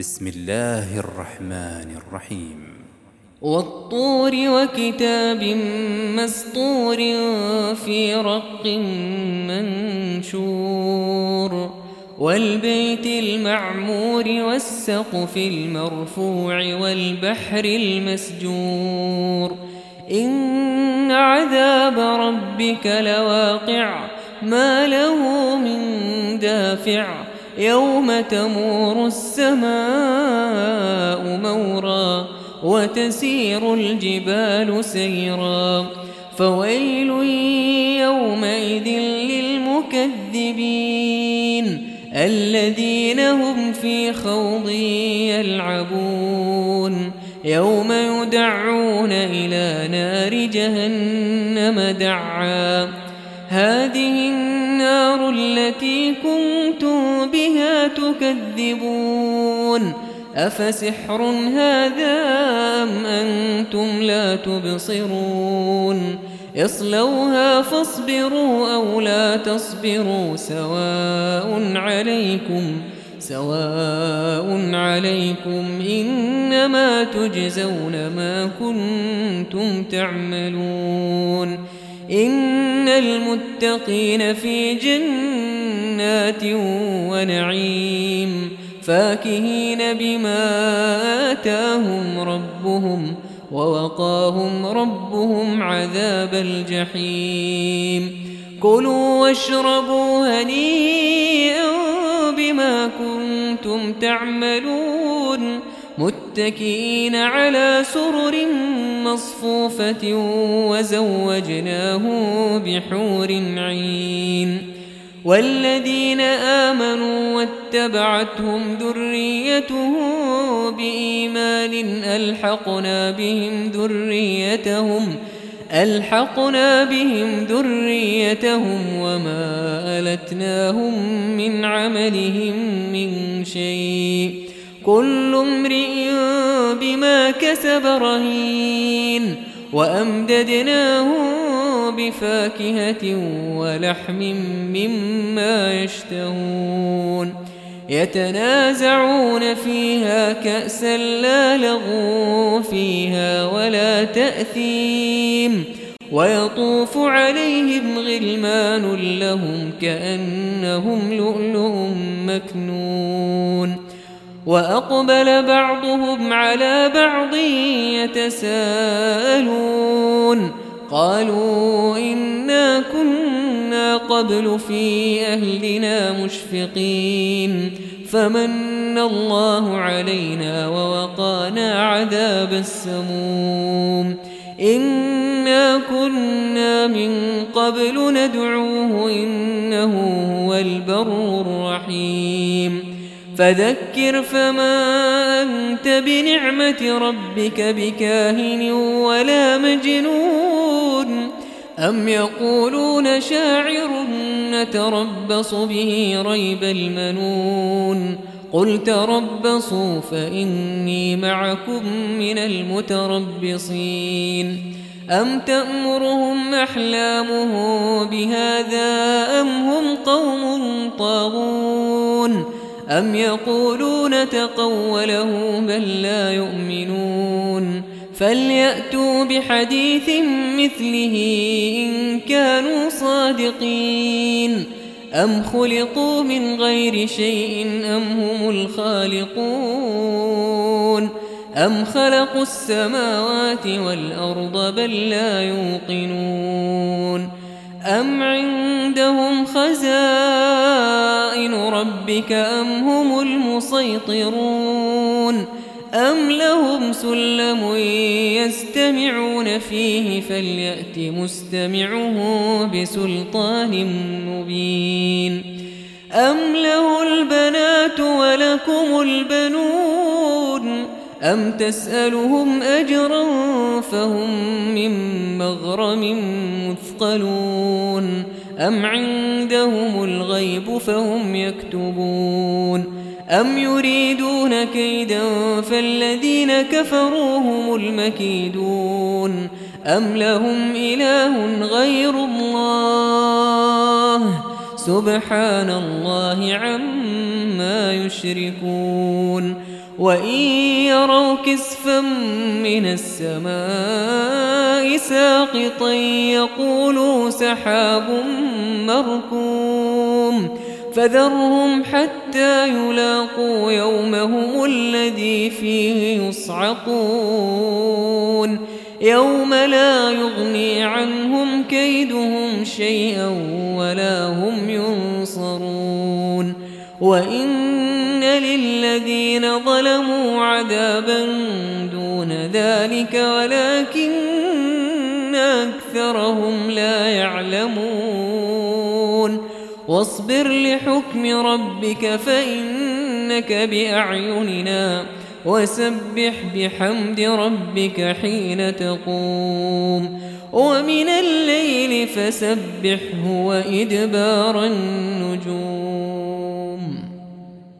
بسم الله الرحمن الرحيم. والطور وكتاب مسطور في رق منشور والبيت المعمور والسقف المرفوع والبحر المسجور إن عذاب ربك لواقع ما له من دافع يوم تمور السماء مورا وتسير الجبال سيرا فويل يومئذ للمكذبين الذين هم في خوض يلعبون يوم يدعون إلى نار جهنم دعا هذه النار التي كنتم بها تكذبون أفسحر هذا أم أنتم لا تبصرون اصلوها فاصبروا أو لا تصبروا سواء عليكم إنما تجزون ما كنتم تعملون إن المتقين في جنات ونعيم فاكهين بما آتاهم ربهم ووقاهم ربهم عذاب الجحيم كلوا واشربوا هنيئا بما كنتم تعملون متكئين على سرر مصفوفة وزوجناهم بحور عين والذين آمنوا واتبعتهم ذريتهم بإيمان ألحقنا بهم ذريتهم وما ألتناهم من عملهم من شيء كل امرئ بما كسب رهين وأمددناهم بفاكهة ولحم مما يشتهون يتنازعون فيها كأسا لا لغو فيها ولا تأثيم ويطوف عليهم غلمان لهم كأنهم لؤلؤ مكنون وأقبل بعضهم على بعض يتساءلون قالوا إنا كنا قبل في أهلنا مشفقين فمن الله علينا ووقانا عذاب السموم إنا كنا من قبل ندعوه إنه هو البر الرحيم فذكر فما أنت بنعمة ربك بكاهن ولا مجنون أم يقولون شاعر نتربص به ريب المنون قل تربصوا فإني معكم من المتربصين أم تأمرهم أحلامه بهذا أم هم قوم طاغون أم يقولون تقوله بل لا يؤمنون فليأتوا بحديث مثله إن كانوا صادقين أم خلقوا من غير شيء أم هم الخالقون أم خلقوا السماوات والأرض بل لا يوقنون أم عندهم خزائن ربك أم هم المسيطرون أم لهم سلم يستمعون فيه فليأت مستمعه بسلطان مبين أم له البنات ولكم البنون أم تسألهم أجرا فهم من مغرم مثقلون أم عندهم الغيب فهم يكتبون أم يريدون كيدا فالذين كفروا هم المكيدون أم لهم إله غير الله سبحان الله عما يشركون وإن يروا كسفا من السماء ساقطا يقولوا سحاب مركوم فذرهم حتى يلاقوا يومهم الذي فيه يصعقون يوم لا يغني عنهم كيدهم شيئا ولا هم ينصرون وإن للذين ظلموا عذابا دون ذلك ولكن أكثرهم لا يعلمون واصبر لحكم ربك فإنك بأعيننا وسبح بحمد ربك حين تقوم ومن الليل فسبحه وإدبار النجوم